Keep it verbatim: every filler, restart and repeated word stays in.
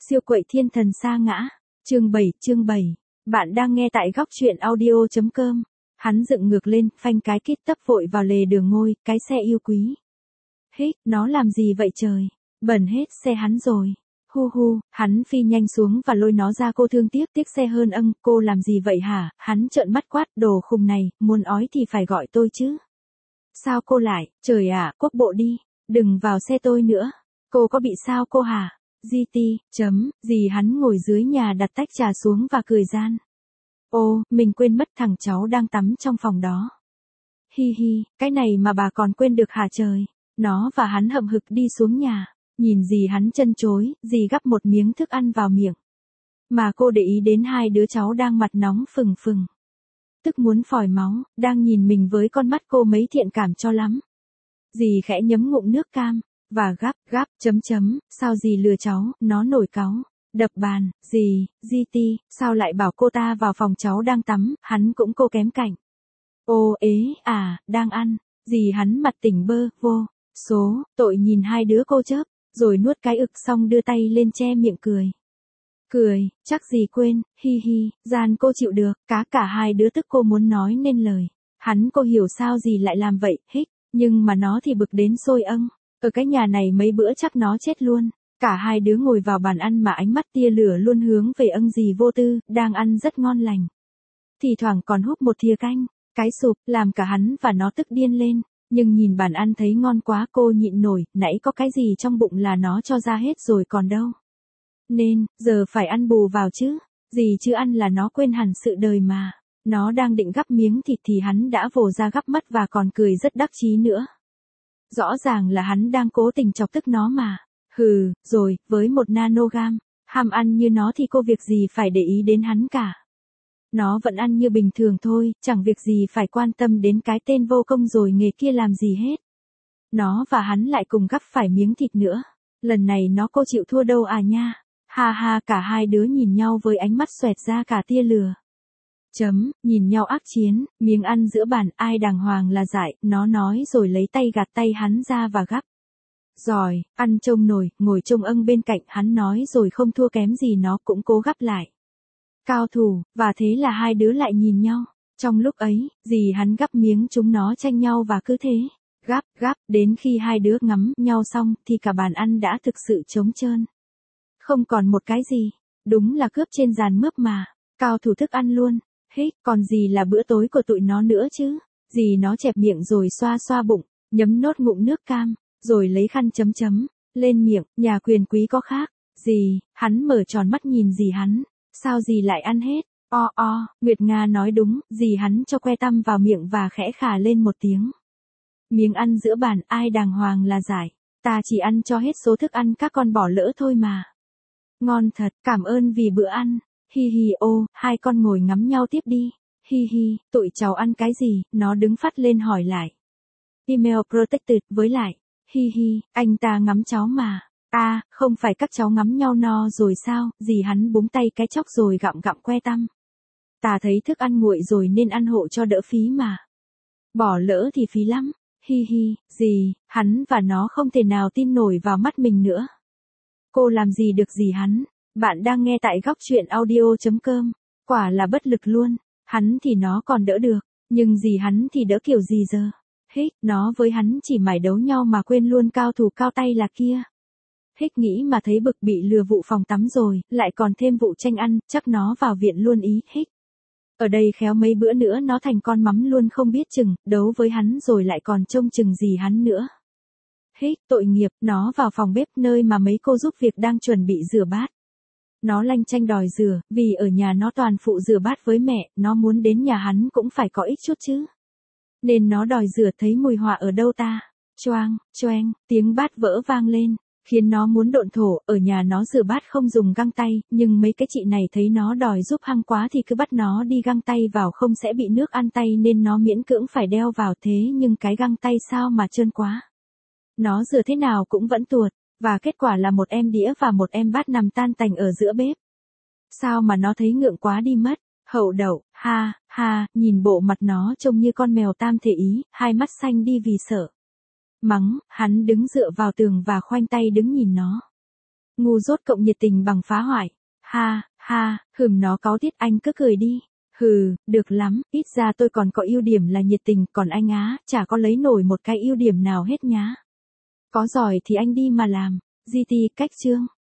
Siêu quậy thiên thần sa ngã. Chương bảy, chương bảy. Bạn đang nghe tại góc truyện audio chấm com. Hắn dựng ngược lên, phanh cái kít tấp vội vào lề đường ngôi, cái xe yêu quý. Hít, nó làm gì vậy trời? Bẩn hết xe hắn rồi. Hu hu, hắn phi nhanh xuống và lôi nó ra. Cô thương tiếc tiếc xe hơn âng, cô làm gì vậy hả? Hắn trợn mắt quát, đồ khùng này, muốn ói thì phải gọi tôi chứ. Sao cô lại, trời ạ, quốc bộ đi, đừng vào xe tôi nữa. Cô có bị sao cô hả? giê tê, chấm, gì hắn ngồi dưới nhà đặt tách trà xuống và cười gian. Ô, mình quên mất thằng cháu đang tắm trong phòng đó. Hi hi, cái này mà bà còn quên được hả trời? Nó và hắn hậm hực đi xuống nhà, nhìn dì hắn chân chối, dì gắp một miếng thức ăn vào miệng. Mà cô để ý đến hai đứa cháu đang mặt nóng phừng phừng. Tức muốn phòi máu, đang nhìn mình với con mắt cô mấy thiện cảm cho lắm. Dì khẽ nhấm ngụm nước cam. Và gắp, gắp, chấm chấm, sao dì lừa cháu, nó nổi cáu, đập bàn, dì, giê tê, sao lại bảo cô ta vào phòng cháu đang tắm, hắn cũng cô kém cạnh. Ô ế, à, đang ăn, dì hắn mặt tỉnh bơ, vô, số, tội nhìn hai đứa cô chớp, rồi nuốt cái ực xong đưa tay lên che miệng cười. Cười, chắc dì quên, hi hi, gian cô chịu được, cá cả hai đứa tức cô muốn nói nên lời. Hắn cô hiểu sao dì lại làm vậy, hích, nhưng mà nó thì bực đến sôi âng. Ở cái nhà này mấy bữa chắc nó chết luôn. Cả hai đứa ngồi vào bàn ăn mà ánh mắt tia lửa luôn hướng về âng dì vô tư, đang ăn rất ngon lành. Thì thoảng còn húp một thìa canh, cái sụp, làm cả hắn và nó tức điên lên. Nhưng nhìn bàn ăn thấy ngon quá cô nhịn nổi, nãy có cái gì trong bụng là nó cho ra hết rồi còn đâu. Nên, giờ phải ăn bù vào chứ, gì chứ ăn là nó quên hẳn sự đời mà. Nó đang định gắp miếng thịt thì hắn đã vồ ra gắp mất và còn cười rất đắc chí nữa. Rõ ràng là hắn đang cố tình chọc tức nó mà. Hừ, rồi, với một nanogam, ham ăn như nó thì cô việc gì phải để ý đến hắn cả. Nó vẫn ăn như bình thường thôi, chẳng việc gì phải quan tâm đến cái tên vô công rồi nghề kia làm gì hết. Nó và hắn lại cùng gắp phải miếng thịt nữa. Lần này nó cô chịu thua đâu à nha. Ha ha, cả hai đứa nhìn nhau với ánh mắt xoẹt ra cả tia lửa. Chấm, nhìn nhau ác chiến, miếng ăn giữa bàn ai đàng hoàng là dại, nó nói rồi lấy tay gạt tay hắn ra và gắp. Giỏi, ăn trông nổi, ngồi trông âng bên cạnh hắn nói rồi không thua kém gì nó cũng cố gắp lại. Cao thủ, và thế là hai đứa lại nhìn nhau. Trong lúc ấy, dì hắn gắp miếng chúng nó tranh nhau và cứ thế. Gắp, gắp, đến khi hai đứa ngắm nhau xong thì cả bàn ăn đã thực sự trống trơn. Không còn một cái gì, đúng là cướp trên giàn mướp mà, cao thủ thức ăn luôn. Hít, còn gì là bữa tối của tụi nó nữa chứ? Dì nó chẹp miệng rồi xoa xoa bụng, nhấm nốt ngụm nước cam, rồi lấy khăn chấm chấm, lên miệng, nhà quyền quý có khác. Dì, hắn mở tròn mắt nhìn dì hắn, sao dì lại ăn hết? O o, Nguyệt Nga nói đúng, dì hắn cho que tăm vào miệng và khẽ khà lên một tiếng. Miếng ăn giữa bàn ai đàng hoàng là giải, ta chỉ ăn cho hết số thức ăn các con bỏ lỡ thôi mà. Ngon thật, cảm ơn vì bữa ăn. Hi hi ô, hai con ngồi ngắm nhau tiếp đi. Hi hi, tụi cháu ăn cái gì? Nó đứng phát lên hỏi lại. Email protected, với lại. Hi hi, anh ta ngắm cháu mà. À, không phải các cháu ngắm nhau no rồi sao? Dì hắn búng tay cái chóc rồi gặm gặm que tăm. Ta thấy thức ăn nguội rồi nên ăn hộ cho đỡ phí mà. Bỏ lỡ thì phí lắm. Hi hi, dì, hắn và nó không thể nào tin nổi vào mắt mình nữa. Cô làm gì được dì hắn? Bạn đang nghe tại góc truyện audio chấm com. Quả là bất lực luôn. Hắn thì nó còn đỡ được. Nhưng dì hắn thì đỡ kiểu gì giờ? Hích, nó với hắn chỉ mải đấu nhau mà quên luôn cao thủ cao tay là kia. Hích nghĩ mà thấy bực bị lừa vụ phòng tắm rồi, lại còn thêm vụ tranh ăn, chắc nó vào viện luôn ý. Hích. Ở đây khéo mấy bữa nữa nó thành con mắm luôn không biết chừng, đấu với hắn rồi lại còn trông chừng gì hắn nữa. Hích, tội nghiệp, nó vào phòng bếp nơi mà mấy cô giúp việc đang chuẩn bị rửa bát. Nó lanh chanh đòi rửa, vì ở nhà nó toàn phụ rửa bát với mẹ, nó muốn đến nhà hắn cũng phải có ích chút chứ. Nên nó đòi rửa thấy mùi họa ở đâu ta. Choang, choeng, tiếng bát vỡ vang lên, khiến nó muốn độn thổ. Ở nhà nó rửa bát không dùng găng tay, nhưng mấy cái chị này thấy nó đòi giúp hăng quá thì cứ bắt nó đi găng tay vào không sẽ bị nước ăn tay nên nó miễn cưỡng phải đeo vào thế nhưng cái găng tay sao mà trơn quá. Nó rửa thế nào cũng vẫn tuột. Và kết quả là một em đĩa và một em bát nằm tan tành ở giữa bếp. Sao mà nó thấy ngượng quá đi mất. Hậu đậu, ha, ha, nhìn bộ mặt nó trông như con mèo tam thể ý, hai mắt xanh đi vì sợ. Mắng, hắn đứng dựa vào tường và khoanh tay đứng nhìn nó. Ngu dốt cộng nhiệt tình bằng phá hoại. Ha, ha, hừm nó cáu tiết anh cứ cười đi. Hừ, được lắm, ít ra tôi còn có ưu điểm là nhiệt tình, còn anh á, chả có lấy nổi một cái ưu điểm nào hết nhá. Có giỏi thì anh đi mà làm. giê tê, cách chương.